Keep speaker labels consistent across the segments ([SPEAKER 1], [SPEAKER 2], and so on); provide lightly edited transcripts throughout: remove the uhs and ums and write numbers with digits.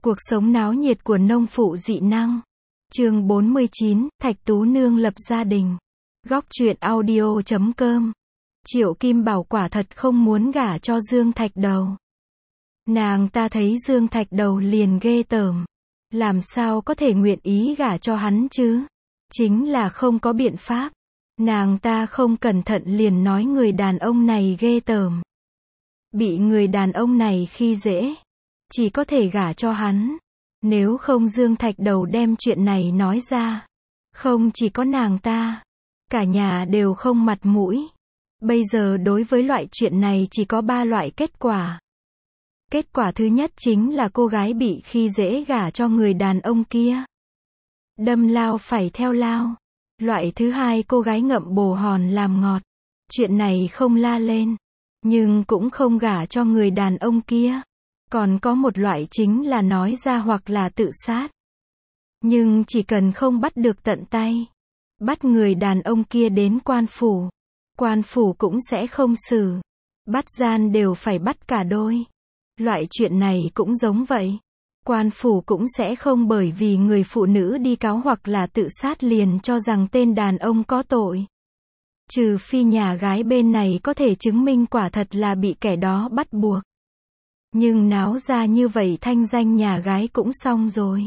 [SPEAKER 1] Cuộc sống náo nhiệt của nông phụ dị năng. Chương 49, Thạch Tú Nương lập gia đình. Góc truyện audio.com. Triệu Kim Bảo quả thật không muốn gả cho Dương Thạch Đầu. Nàng ta thấy Dương Thạch Đầu liền ghê tởm. Làm sao có thể nguyện ý gả cho hắn chứ? Chính là không có biện pháp. Nàng ta không cẩn thận liền nói người đàn ông này ghê tởm. Bị người đàn ông này khi dễ. Chỉ có thể gả cho hắn. Nếu không Dương Thạch Đầu đem chuyện này nói ra. Không chỉ có nàng ta. Cả nhà đều không mặt mũi. Bây giờ đối với loại chuyện này chỉ có 3 loại kết quả. Kết quả thứ nhất chính là cô gái bị khi dễ gả cho người đàn ông kia. Đâm lao phải theo lao. Loại thứ hai cô gái ngậm bồ hòn làm ngọt. Chuyện này không la lên. Nhưng cũng không gả cho người đàn ông kia. Còn có một loại chính là nói ra hoặc là tự sát. Nhưng chỉ cần không bắt được tận tay. Bắt người đàn ông kia đến quan phủ. Quan phủ cũng sẽ không xử. Bắt gian đều phải bắt cả đôi. Loại chuyện này cũng giống vậy. Quan phủ cũng sẽ không bởi vì người phụ nữ đi cáo hoặc là tự sát liền cho rằng tên đàn ông có tội. Trừ phi nhà gái bên này có thể chứng minh quả thật là bị kẻ đó bắt buộc. Nhưng náo ra như vậy thanh danh nhà gái cũng xong rồi.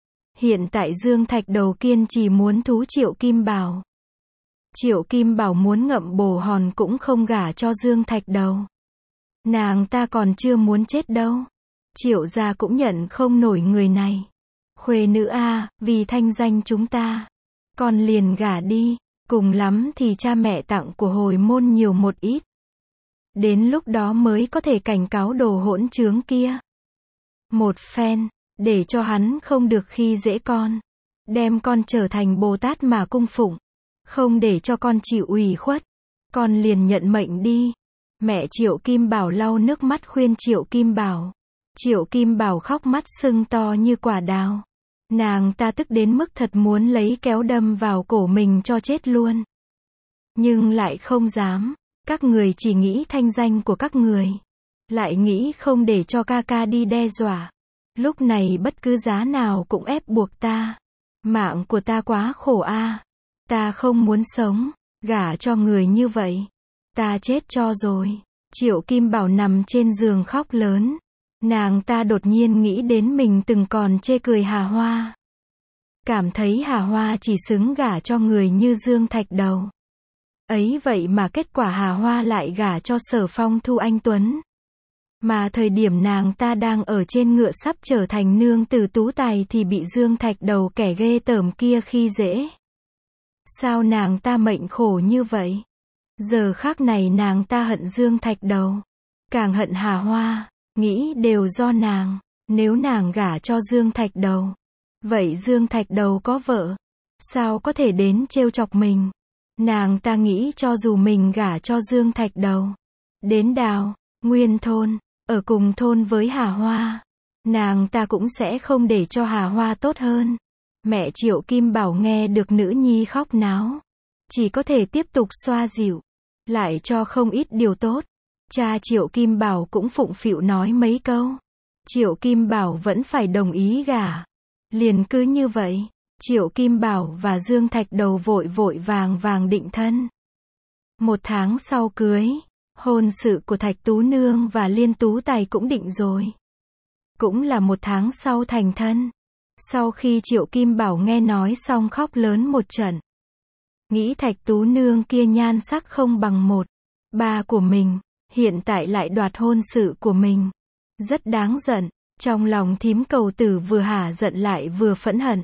[SPEAKER 1] Hiện tại Dương Thạch Đầu kiên trì muốn thú Triệu Kim Bảo. Triệu Kim Bảo muốn ngậm bồ hòn cũng không gả cho Dương Thạch Đầu. Nàng ta còn chưa muốn chết đâu. Triệu gia cũng nhận không nổi người này. Khuê nữ a, vì thanh danh chúng ta. Con liền gả đi, cùng lắm thì cha mẹ tặng của hồi môn nhiều một ít. Đến lúc đó mới có thể cảnh cáo đồ hỗn trướng kia. Một phen, để cho hắn không được khi dễ con. Đem con trở thành Bồ Tát mà cung phụng. Không để cho con chịu ủy khuất. Con liền nhận mệnh đi. Mẹ Triệu Kim Bảo lau nước mắt khuyên Triệu Kim Bảo. Triệu Kim Bảo khóc mắt sưng to như quả đào. Nàng ta tức đến mức thật muốn lấy kéo đâm vào cổ mình cho chết luôn. Nhưng lại không dám. Các người chỉ nghĩ thanh danh của các người. Lại nghĩ không để cho ca ca đi đe dọa. Lúc này bất cứ giá nào cũng ép buộc ta. Mạng của ta quá khổ a. Ta không muốn sống. Gả cho người như vậy. Ta chết cho rồi. Triệu Kim Bảo nằm trên giường khóc lớn. Nàng ta đột nhiên nghĩ đến mình từng còn chê cười Hà Hoa. Cảm thấy Hà Hoa chỉ xứng gả cho người như Dương Thạch Đầu. Ấy vậy mà kết quả Hà Hoa lại gả cho Sở Phong Thu Anh Tuấn. Mà thời điểm nàng ta đang ở trên ngựa sắp trở thành nương tử tú tài thì bị Dương Thạch Đầu kẻ ghê tởm kia khi dễ. Sao nàng ta mệnh khổ như vậy? Giờ khắc này nàng ta hận Dương Thạch Đầu. Càng hận Hà Hoa. Nghĩ đều do nàng. Nếu nàng gả cho Dương Thạch Đầu. Vậy Dương Thạch Đầu có vợ. Sao có thể đến trêu chọc mình? Nàng ta nghĩ cho dù mình gả cho Dương Thạch Đầu. Đến Đào, Nguyên thôn, ở cùng thôn với Hà Hoa. Nàng ta cũng sẽ không để cho Hà Hoa tốt hơn. Mẹ Triệu Kim Bảo nghe được nữ nhi khóc náo. Chỉ có thể tiếp tục xoa dịu. Lại cho không ít điều tốt. Cha Triệu Kim Bảo cũng phụng phịu nói mấy câu. Triệu Kim Bảo vẫn phải đồng ý gả. Liền cứ như vậy. Triệu Kim Bảo và Dương Thạch Đầu vội vội vàng vàng định thân. 1 tháng sau cưới, hôn sự của Thạch Tú Nương và Liên Tú Tài cũng định rồi. Cũng là 1 tháng sau thành thân. Sau khi Triệu Kim Bảo nghe nói xong khóc lớn một trận. Nghĩ Thạch Tú Nương kia nhan sắc không bằng 1/3 của mình, hiện tại lại đoạt hôn sự của mình. Rất đáng giận, trong lòng thím Cầu Tử vừa hả giận lại vừa phẫn hận.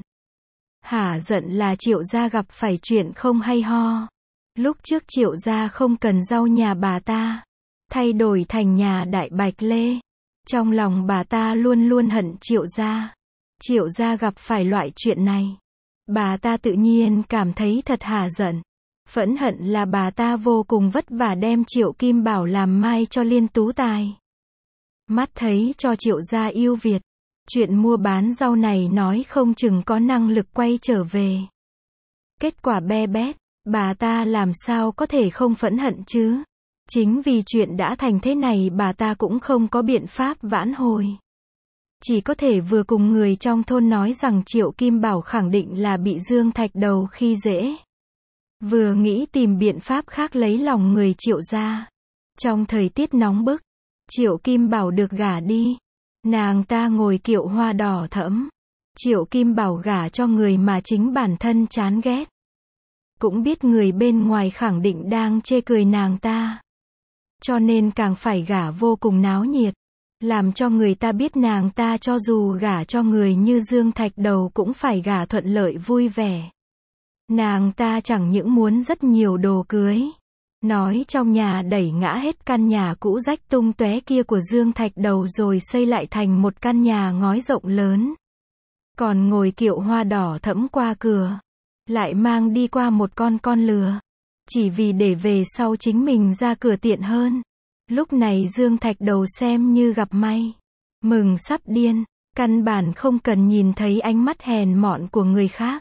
[SPEAKER 1] Hả giận là Triệu gia gặp phải chuyện không hay ho. Lúc trước Triệu gia không cần rau nhà bà ta. Thay đổi thành nhà Đại Bạch Lê. Trong lòng bà ta luôn luôn hận Triệu gia. Triệu gia gặp phải loại chuyện này. Bà ta tự nhiên cảm thấy thật hả giận. Phẫn hận là bà ta vô cùng vất vả đem Triệu Kim Bảo làm mai cho Liên Tú Tài. Mắt thấy cho Triệu gia yêu Việt. Chuyện mua bán rau này nói không chừng có năng lực quay trở về. Kết quả be bét, bà ta làm sao có thể không phẫn hận chứ? Chính vì chuyện đã thành thế này bà ta cũng không có biện pháp vãn hồi. Chỉ có thể vừa cùng người trong thôn nói rằng Triệu Kim Bảo khẳng định là bị Dương Thạch Đầu khi dễ. Vừa nghĩ tìm biện pháp khác lấy lòng người Triệu gia. Trong thời tiết nóng bức, Triệu Kim Bảo được gả đi. Nàng ta ngồi kiệu hoa đỏ thẫm. Triệu Kim Bảo gả cho người mà chính bản thân chán ghét. Cũng biết người bên ngoài khẳng định đang chê cười nàng ta. Cho nên càng phải gả vô cùng náo nhiệt. Làm cho người ta biết nàng ta cho dù gả cho người như Dương Thạch Đầu cũng phải gả thuận lợi vui vẻ. Nàng ta chẳng những muốn rất nhiều đồ cưới. Nói trong nhà đẩy ngã hết căn nhà cũ rách tung tóe kia của Dương Thạch Đầu rồi xây lại thành một căn nhà ngói rộng lớn. Còn ngồi kiệu hoa đỏ thẫm qua cửa. Lại mang đi qua một con lừa. Chỉ vì để về sau chính mình ra cửa tiện hơn. Lúc này Dương Thạch Đầu xem như gặp may. Mừng sắp điên. Căn bản không cần nhìn thấy ánh mắt hèn mọn của người khác.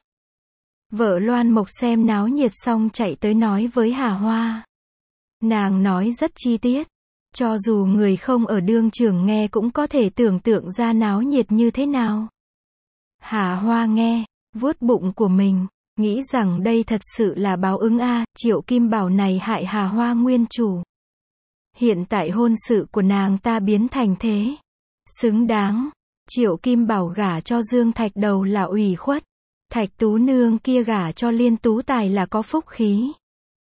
[SPEAKER 1] Vợ Loan Mộc xem náo nhiệt xong chạy tới nói với Hà Hoa. Nàng nói rất chi tiết. Cho dù người không ở đương trường nghe cũng có thể tưởng tượng ra náo nhiệt như thế nào. Hà Hoa nghe, vuốt bụng của mình, nghĩ rằng đây thật sự là báo ứng a. Triệu Kim Bảo này hại Hà Hoa nguyên chủ. Hiện tại hôn sự của nàng ta biến thành thế. Xứng đáng. Triệu Kim Bảo gả cho Dương Thạch Đầu là ủy khuất. Thạch Tú Nương kia gả cho Liên Tú Tài là có phúc khí.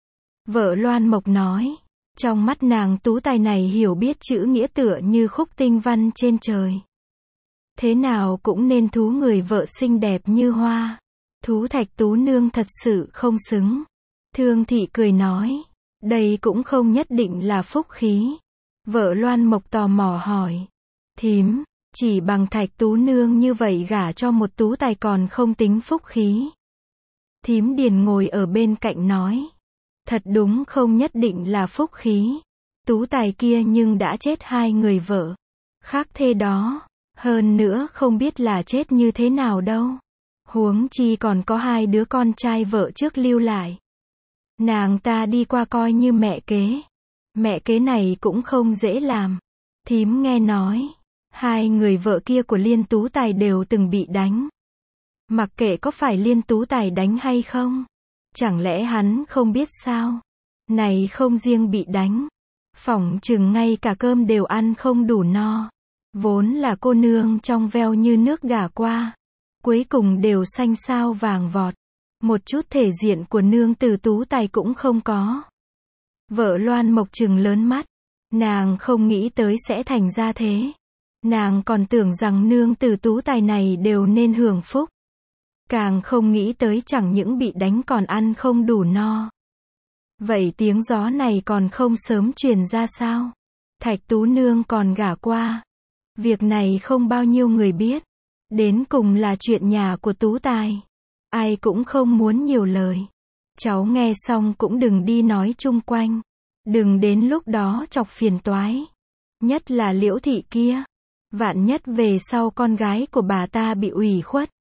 [SPEAKER 1] Vợ Loan Mộc nói. Trong mắt nàng Tú Tài này hiểu biết chữ nghĩa tựa như khúc tinh văn trên trời. Thế nào cũng nên thú người vợ xinh đẹp như hoa. Thú Thạch Tú Nương thật sự không xứng. Thương Thị cười nói. Đây cũng không nhất định là phúc khí. Vợ Loan Mộc tò mò hỏi. Thím, chỉ bằng Thạch Tú Nương như vậy gả cho một Tú Tài còn không tính phúc khí. Thím Điền ngồi ở bên cạnh nói. Thật đúng không nhất định là phúc khí. Tú Tài kia nhưng đã chết 2 người vợ. Khác thế đó. Hơn nữa không biết là chết như thế nào đâu. Huống chi còn có 2 đứa con trai vợ trước lưu lại. Nàng ta đi qua coi như mẹ kế. Mẹ kế này cũng không dễ làm. Thím nghe nói. 2 người vợ kia của Liên Tú Tài đều từng bị đánh. Mặc kệ có phải Liên Tú Tài đánh hay không. Chẳng lẽ hắn không biết sao? Này không riêng bị đánh. Phỏng chừng ngay cả cơm đều ăn không đủ no. Vốn là cô nương trong veo như nước gả qua. Cuối cùng đều xanh xao vàng vọt. Một chút thể diện của nương tử Tú Tài cũng không có. Vợ Loan Mộc trừng lớn mắt. Nàng không nghĩ tới sẽ thành ra thế. Nàng còn tưởng rằng nương tử Tú Tài này đều nên hưởng phúc. Càng không nghĩ tới chẳng những bị đánh còn ăn không đủ no. Vậy tiếng gió này còn không sớm truyền ra sao? Thạch Tú Nương còn gả qua. Việc này không bao nhiêu người biết. Đến cùng là chuyện nhà của Tú Tài. Ai cũng không muốn nhiều lời. Cháu nghe xong cũng đừng đi nói chung quanh. Đừng đến lúc đó chọc phiền toái. Nhất là Liễu Thị kia. Vạn nhất về sau con gái của bà ta bị ủy khuất.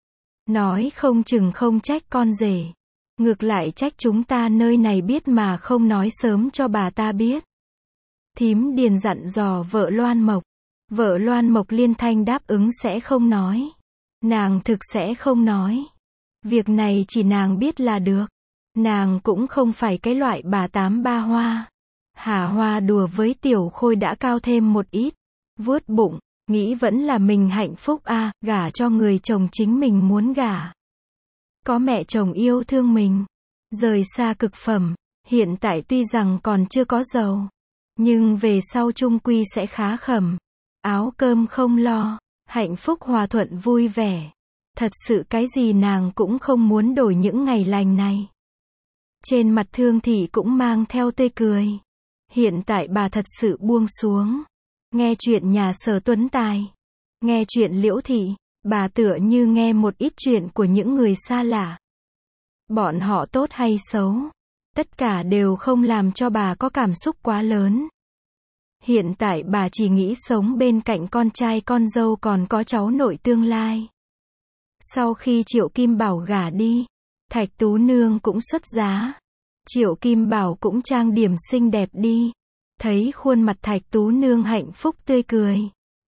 [SPEAKER 1] Nói không chừng không trách con rể. Ngược lại trách chúng ta nơi này biết mà không nói sớm cho bà ta biết. Thím Điền dặn dò vợ Loan Mộc. Vợ Loan Mộc liên thanh đáp ứng sẽ không nói. Nàng thực sẽ không nói. Việc này chỉ nàng biết là được. Nàng cũng không phải cái loại bà tám ba hoa. Hà Hoa đùa với Tiểu Khôi đã cao thêm một ít. Vuốt bụng, nghĩ vẫn là mình hạnh phúc a, gả cho người chồng chính mình muốn gả. Có mẹ chồng yêu thương mình. Rời xa cực phẩm. Hiện tại tuy rằng còn chưa có giàu. Nhưng về sau chung quy sẽ khá khẩm. Áo cơm không lo. Hạnh phúc hòa thuận vui vẻ. Thật sự cái gì nàng cũng không muốn đổi những ngày lành này. Trên mặt Thương Thị cũng mang theo tươi cười. Hiện tại bà thật sự buông xuống. Nghe chuyện nhà Sở Tuấn Tài. Nghe chuyện Liễu Thị. Bà tựa như nghe một ít chuyện của những người xa lạ. Bọn họ tốt hay xấu. Tất cả đều không làm cho bà có cảm xúc quá lớn. Hiện tại bà chỉ nghĩ sống bên cạnh con trai con dâu còn có cháu nội tương lai. Sau khi Triệu Kim Bảo gả đi, Thạch Tú Nương cũng xuất giá. Triệu Kim Bảo cũng trang điểm xinh đẹp đi. Thấy khuôn mặt Thạch Tú Nương hạnh phúc tươi cười.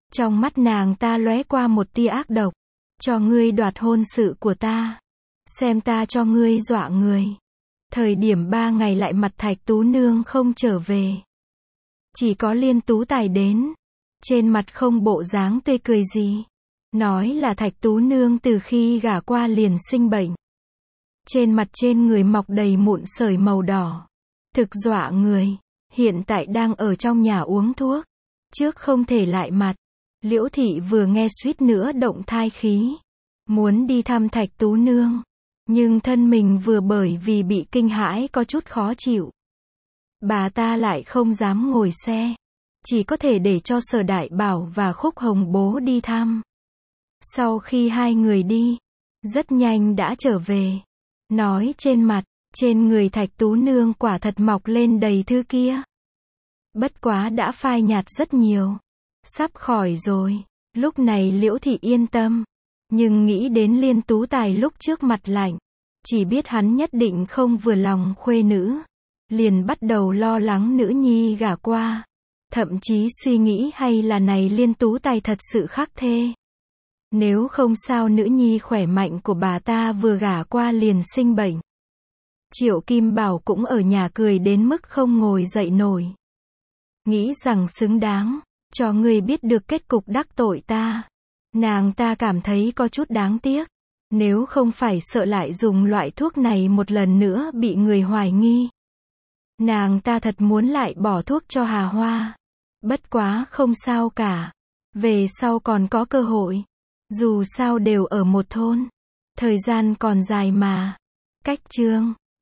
[SPEAKER 1] Trong mắt nàng ta lóe qua một tia ác độc. Cho ngươi đoạt hôn sự của ta. Xem ta cho ngươi dọa người. Thời điểm 3 ngày lại mặt Thạch Tú Nương không trở về. Chỉ có Liên Tú Tài đến. Trên mặt không bộ dáng tươi cười gì. Nói là Thạch Tú Nương từ khi gả qua liền sinh bệnh. Trên mặt trên người mọc đầy mụn sởi màu đỏ. Thực dọa người. Hiện tại đang ở trong nhà uống thuốc. Trước không thể lại mặt. Liễu thị vừa nghe suýt nữa động thai khí. Muốn đi thăm Thạch Tú Nương. Nhưng thân mình vừa bởi vì bị kinh hãi có chút khó chịu. Bà ta lại không dám ngồi xe. Chỉ có thể để cho Sở Đại Bảo và Khúc Hồng bố đi thăm. Sau khi hai người đi, rất nhanh đã trở về. Nói trên mặt, trên người Thạch Tú Nương quả thật mọc lên đầy thứ kia. Bất quá đã phai nhạt rất nhiều. Sắp khỏi rồi. Lúc này Liễu thị yên tâm. Nhưng nghĩ đến Liên Tú Tài lúc trước mặt lạnh. Chỉ biết hắn nhất định không vừa lòng khuê nữ. Liền bắt đầu lo lắng nữ nhi gả qua. Thậm chí suy nghĩ hay là này Liên Tú Tài thật sự khắc thê. Nếu không sao nữ nhi khỏe mạnh của bà ta vừa gả qua liền sinh bệnh. Triệu Kim Bảo cũng ở nhà cười đến mức không ngồi dậy nổi. Nghĩ rằng xứng đáng, cho ngươi biết được kết cục đắc tội ta. Nàng ta cảm thấy có chút đáng tiếc. Nếu không phải sợ lại dùng loại thuốc này một lần nữa bị người hoài nghi. Nàng ta thật muốn lại bỏ thuốc cho Hà Hoa. Bất quá không sao cả. Về sau còn có cơ hội. Dù sao đều ở một thôn. Thời gian còn dài mà. Cách chương